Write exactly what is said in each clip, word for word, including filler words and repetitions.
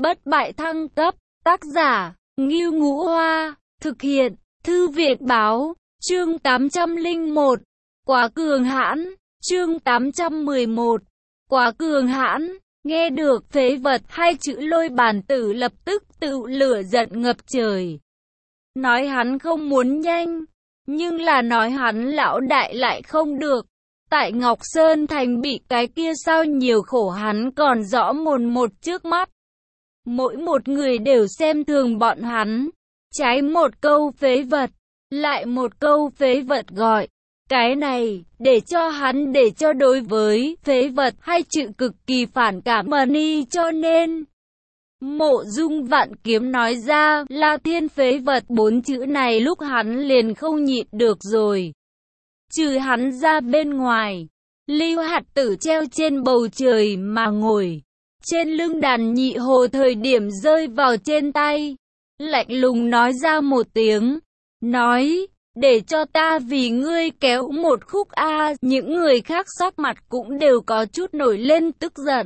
bất bại thăng cấp, tác giả, Ngưu Ngũ Hoa, thực hiện, Thư viện báo, chương tám trăm lẻ một, quá cường hãn, chương tám trăm mười một, quá cường hãn, nghe được phế vật hai chữ Lôi Bản Tử lập tức tự lửa giận ngập trời. Nói hắn không muốn nhanh, nhưng là nói hắn lão đại lại không được. Tại Ngọc Sơn Thành bị cái kia sao nhiều khổ hắn còn rõ mồn một trước mắt. Mỗi một người đều xem thường bọn hắn. Trái một câu phế vật, lại một câu phế vật gọi. Cái này, để cho hắn để cho đối với phế vật hai chữ cực kỳ phản cảm mà ni cho nên. Mộ Dung Vạn Kiếm nói ra La Thiên phế vật bốn chữ này lúc hắn liền không nhịn được rồi. Trừ hắn ra bên ngoài, Lưu Hạt Tử treo trên bầu trời mà ngồi. Trên lưng đàn nhị hồ thời điểm rơi vào trên tay. Lạnh lùng nói ra một tiếng. Nói, để cho ta vì ngươi kéo một khúc A. Những người khác sắc mặt cũng đều có chút nổi lên tức giận.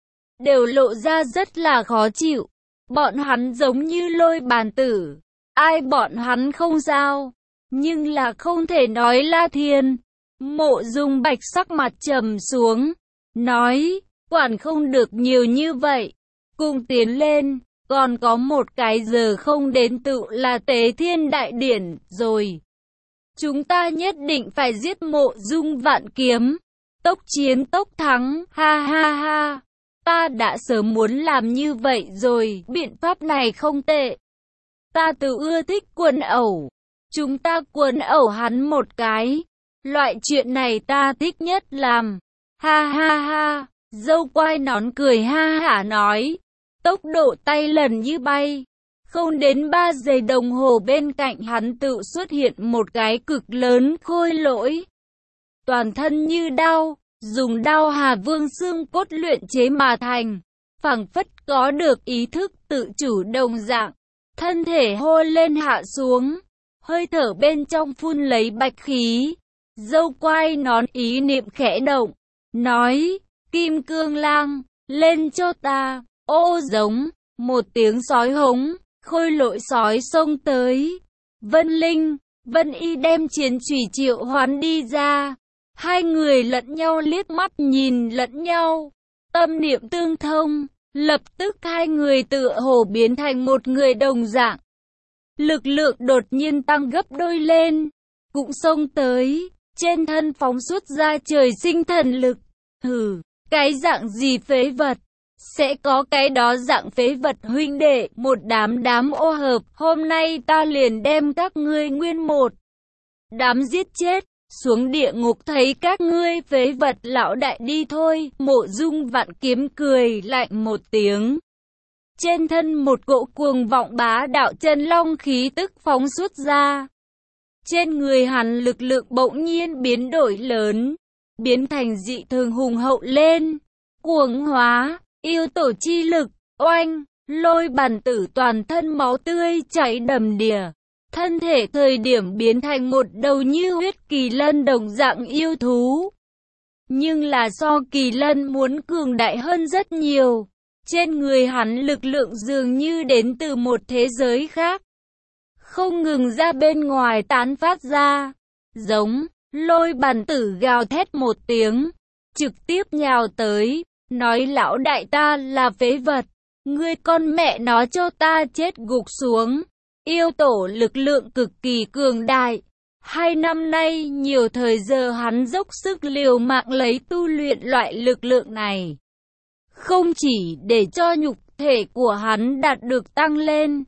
Đều lộ ra rất là khó chịu. Bọn hắn giống như Lôi Bản Tử. Ai bọn hắn không sao. Nhưng là không thể nói La Thiên. Mộ Dung Bạch sắc mặt trầm xuống. Nói, quản không được nhiều như vậy. Cùng tiến lên, còn có một cái giờ không đến tự là Tế Thiên Đại Điển rồi. Chúng ta nhất định phải giết Mộ Dung Vạn Kiếm. Tốc chiến tốc thắng, ha ha ha. Ta đã sớm muốn làm như vậy rồi, biện pháp này không tệ. Ta tự ưa thích quần ẩu. Chúng ta quần ẩu hắn một cái. Loại chuyện này ta thích nhất làm. Ha ha ha. Dâu quai nón cười ha hả nói. Tốc độ tay lần như bay. Không đến ba giây đồng hồ bên cạnh hắn tự xuất hiện một cái cực lớn khôi lỗi. Toàn thân như đao. Dùng đao Hà Vương xương cốt luyện chế mà thành. Phảng phất có được ý thức tự chủ đồng dạng. Thân thể hô lên hạ xuống. Hơi thở bên trong phun lấy bạch khí. Dâu quai nón ý niệm khẽ động. Nói, Kim Cương Lang, lên cho ta. Ô giống, một tiếng sói hống, khôi lỗi sói xông tới. Vân Linh, Vân Y đem chiến chùy triệu hoán đi ra. Hai người lẫn nhau liếc mắt nhìn lẫn nhau. Tâm niệm tương thông, lập tức hai người tựa hồ biến thành một người đồng dạng. Lực lượng đột nhiên tăng gấp đôi lên, cũng xông tới, trên thân phóng xuất ra trời sinh thần lực. Hừ, cái dạng gì phế vật, sẽ có cái đó dạng phế vật huynh đệ, một đám đám ô hợp, hôm nay ta liền đem các ngươi nguyên một đám giết chết, xuống địa ngục thấy các ngươi phế vật lão đại đi thôi. Mộ Dung Vạn Kiếm cười lạnh một tiếng. Trên thân một cỗ cuồng vọng bá đạo chân long khí tức phóng xuất ra. Trên người hắn lực lượng bỗng nhiên biến đổi lớn, biến thành dị thường hùng hậu lên. Cuồng hóa, yêu tổ chi lực, oanh, Lôi Bản Tử toàn thân máu tươi chảy đầm đìa. Thân thể thời điểm biến thành một đầu như huyết kỳ lân đồng dạng yêu thú. Nhưng là so kỳ lân muốn cường đại hơn rất nhiều. Trên người hắn lực lượng dường như đến từ một thế giới khác. Không ngừng ra bên ngoài tán phát ra. Giống, Lôi Bản Tử gào thét một tiếng. Trực tiếp nhào tới. Nói lão đại ta là phế vật. Ngươi con mẹ nó cho ta chết gục xuống. Yêu tổ lực lượng cực kỳ cường đại. Hai năm nay nhiều thời giờ hắn dốc sức liều mạng lấy tu luyện loại lực lượng này. Không chỉ để cho nhục thể của hắn đạt được tăng lên.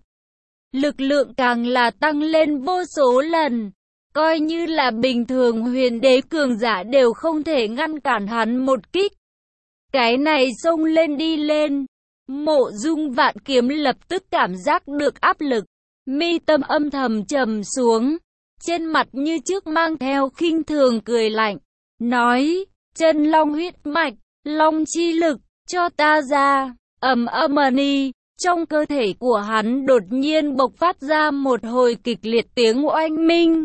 Lực lượng càng là tăng lên vô số lần. Coi như là bình thường huyền đế cường giả đều không thể ngăn cản hắn một kích. Cái này xông lên đi lên. Mộ Dung Vạn Kiếm lập tức cảm giác được áp lực. Mi tâm âm thầm trầm xuống, trên mặt như trước mang theo khinh thường cười lạnh, nói, chân long huyết mạch, long chi lực, cho ta ra. Ầm ầm ni, trong cơ thể của hắn đột nhiên bộc phát ra một hồi kịch liệt tiếng oanh minh.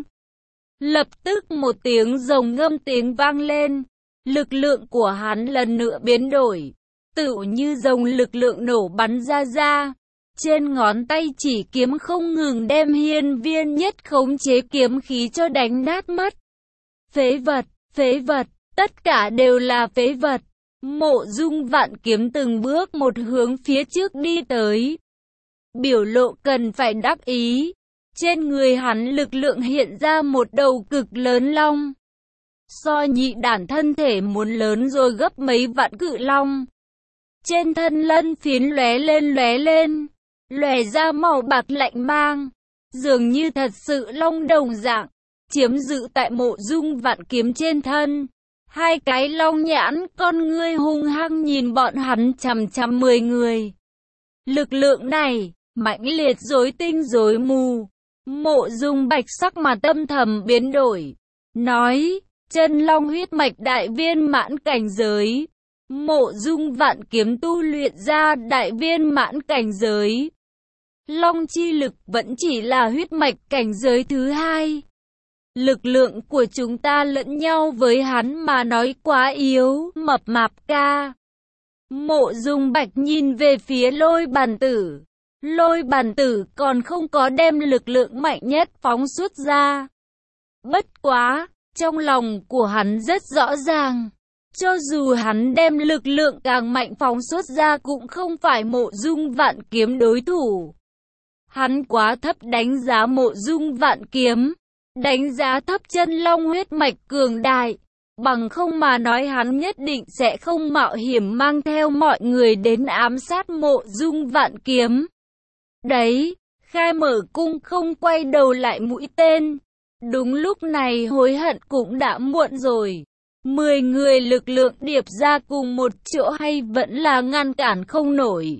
Lập tức một tiếng rồng ngâm tiếng vang lên, lực lượng của hắn lần nữa biến đổi. tựu như dòng lực lượng nổ bắn ra ra. Trên ngón tay chỉ kiếm không ngừng đem Hiên Viên Nhất khống chế kiếm khí cho đánh nát mất. Phế vật, phế vật, tất cả đều là phế vật. Mộ Dung Vạn Kiếm từng bước một hướng phía trước đi tới. Biểu lộ cần phải đắc ý. Trên người hắn lực lượng hiện ra một đầu cực lớn long. So nhị đản thân thể muốn lớn rồi gấp mấy vạn cự long. Trên thân lân phiến lóe lên lóe lên, lóe ra màu bạc lạnh mang, dường như thật sự long đồng dạng, chiếm giữ tại Mộ Dung Vạn Kiếm trên thân. Hai cái long nhãn con ngươi hung hăng nhìn bọn hắn chằm chằm mười người. Lực lượng này, mãnh liệt rối tinh rối mù. Mộ Dung Bạch sắc mà tâm thầm biến đổi, nói, chân long huyết mạch đại viên mãn cảnh giới. Mộ Dung Vạn Kiếm tu luyện ra đại viên mãn cảnh giới. Long chi lực vẫn chỉ là huyết mạch cảnh giới thứ hai. Lực lượng của chúng ta lẫn nhau với hắn mà nói quá yếu, mập mạp ca. Mộ Dung Bạch nhìn về phía Lôi Bàn Tử. Lôi Bàn Tử còn không có đem lực lượng mạnh nhất phóng xuất ra. Bất quá, trong lòng của hắn rất rõ ràng. Cho dù hắn đem lực lượng càng mạnh phóng xuất ra cũng không phải Mộ Dung Vạn Kiếm đối thủ. Hắn quá thấp đánh giá Mộ Dung Vạn Kiếm. Đánh giá thấp chân long huyết mạch cường đại. Bằng không mà nói hắn nhất định sẽ không mạo hiểm mang theo mọi người đến ám sát Mộ Dung Vạn Kiếm. Đấy, khai mở cung không quay đầu lại mũi tên. Đúng lúc này hối hận cũng đã muộn rồi. Mười người lực lượng điệp ra cùng một chỗ hay vẫn là ngăn cản không nổi.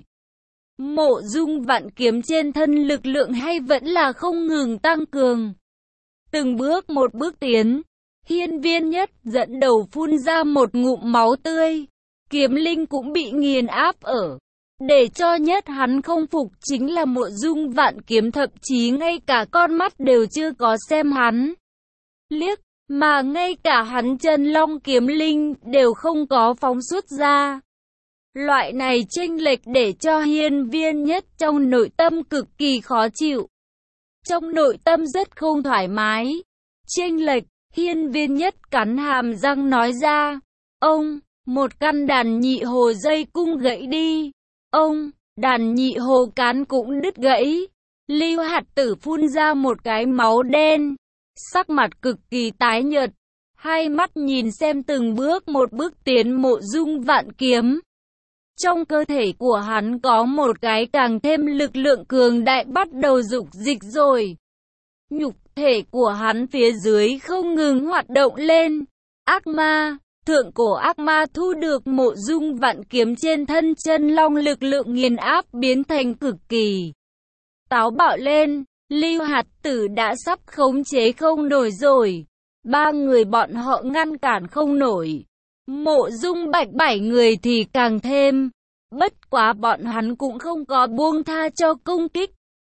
Mộ Dung Vạn Kiếm trên thân lực lượng hay vẫn là không ngừng tăng cường. Từng bước một bước tiến, Hiên Viên Nhất dẫn đầu phun ra một ngụm máu tươi. Kiếm linh cũng bị nghiền áp ở. Để cho nhất hắn không phục chính là Mộ Dung Vạn Kiếm thậm chí ngay cả con mắt đều chưa có xem hắn liếc, mà ngay cả hắn chân long kiếm linh đều không có phóng xuất ra. Loại này chênh lệch để cho Hiên Viên Nhất trong nội tâm cực kỳ khó chịu. Trong nội tâm rất không thoải mái. Chênh lệch, Hiên Viên Nhất cắn hàm răng nói ra. Ông, một căn đàn nhị hồ dây cung gãy đi. Ông, đàn nhị hồ cán cũng đứt gãy. Lưu Hạt Tử phun ra một cái máu đen. Sắc mặt cực kỳ tái nhợt. Hai mắt nhìn xem từng bước một bước tiến Mộ Dung Vạn Kiếm. Trong cơ thể của hắn có một cái càng thêm lực lượng cường đại bắt đầu dục dịch rồi. Nhục thể của hắn phía dưới không ngừng hoạt động lên. Ác ma, thượng cổ ác ma thu được Mộ Dung Vạn Kiếm trên thân chân long lực lượng nghiền áp biến thành cực kỳ táo bạo lên. Lưu Hạt Tử đã sắp khống chế không nổi rồi. Ba người bọn họ ngăn cản không nổi. Mộ Dung Bạch bảy người thì càng thêm. Bất quá bọn hắn cũng không có buông tha cho công kích.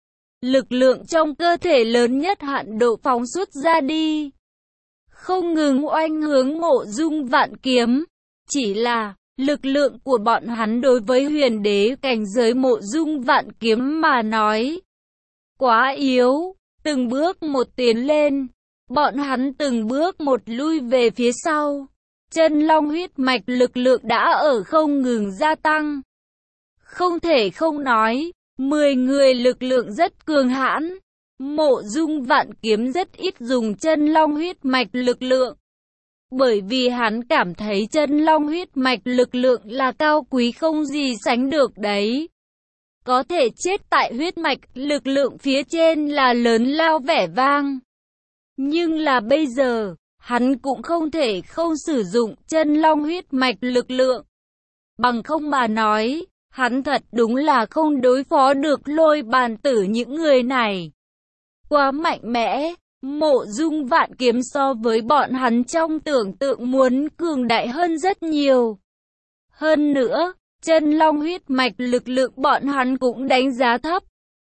Lực lượng trong cơ thể lớn nhất hạn độ phóng xuất ra đi. Không ngừng oanh hướng Mộ Dung Vạn Kiếm. Chỉ là, lực lượng của bọn hắn đối với huyền đế cảnh giới Mộ Dung Vạn Kiếm mà nói quá yếu. Từng bước một tiến lên. Bọn hắn từng bước một lui về phía sau. Chân long huyết mạch lực lượng đã ở không ngừng gia tăng. Không thể không nói, mười người lực lượng rất cường hãn. Mộ Dung Vạn Kiếm rất ít dùng chân long huyết mạch lực lượng. Bởi vì hắn cảm thấy chân long huyết mạch lực lượng là cao quý không gì sánh được đấy. Có thể chết tại huyết mạch lực lượng phía trên là lớn lao vẻ vang. Nhưng là bây giờ, hắn cũng không thể không sử dụng chân long huyết mạch lực lượng. Bằng không mà nói, hắn thật đúng là không đối phó được Lôi Bàn Tử những người này. Quá mạnh mẽ, Mộ Dung Vạn Kiếm so với bọn hắn trong tưởng tượng muốn cường đại hơn rất nhiều. Hơn nữa, chân long huyết mạch lực lượng bọn hắn cũng đánh giá thấp.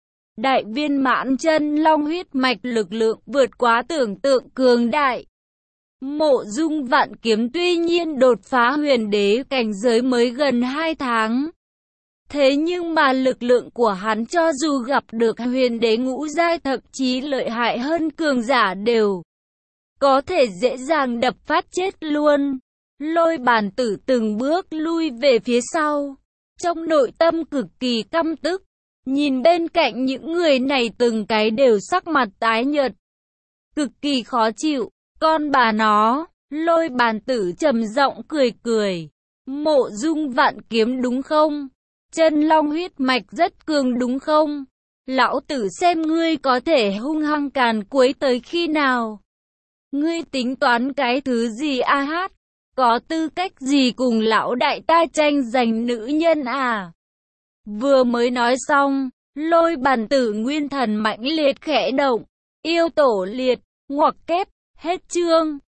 Đại viên mãn chân long huyết mạch lực lượng vượt quá tưởng tượng cường đại. Mộ Dung Vạn Kiếm tuy nhiên đột phá huyền đế cảnh giới mới gần hai tháng. Thế nhưng mà lực lượng của hắn cho dù gặp được huyền đế ngũ giai thậm chí lợi hại hơn cường giả đều có thể dễ dàng đập phát chết luôn. Lôi Bàn Tử từng bước lui về phía sau, trong nội tâm cực kỳ căm tức, nhìn bên cạnh những người này từng cái đều sắc mặt tái nhợt, cực kỳ khó chịu. Con bà nó, Lôi Bàn Tử trầm giọng cười cười, Mộ Dung Vạn Kiếm đúng không? Chân long huyết mạch rất cường đúng không? Lão tử xem ngươi có thể hung hăng càn quấy tới khi nào? Ngươi tính toán cái thứ gì a hát? Có tư cách gì cùng lão đại ta tranh giành nữ nhân à? Vừa mới nói xong, Lôi Bàn Tử nguyên thần mãnh liệt khẽ động, yêu tổ liệt, ngoặc kép, hết chương.